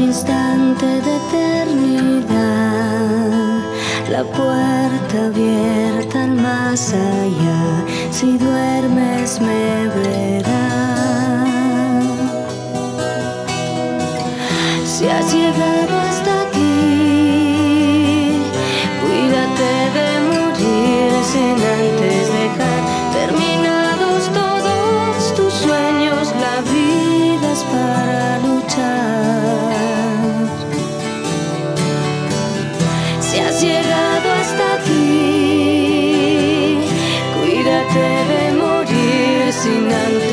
instante de eternidad, la puerta abierta al más allá. Si duermes me verás. Si has llegado hasta aquí, cuídate de morir sin antes dejar terminados todos tus sueños. La vida es para luchar. Si has llegado hasta aquí, cuídate de morir sin antes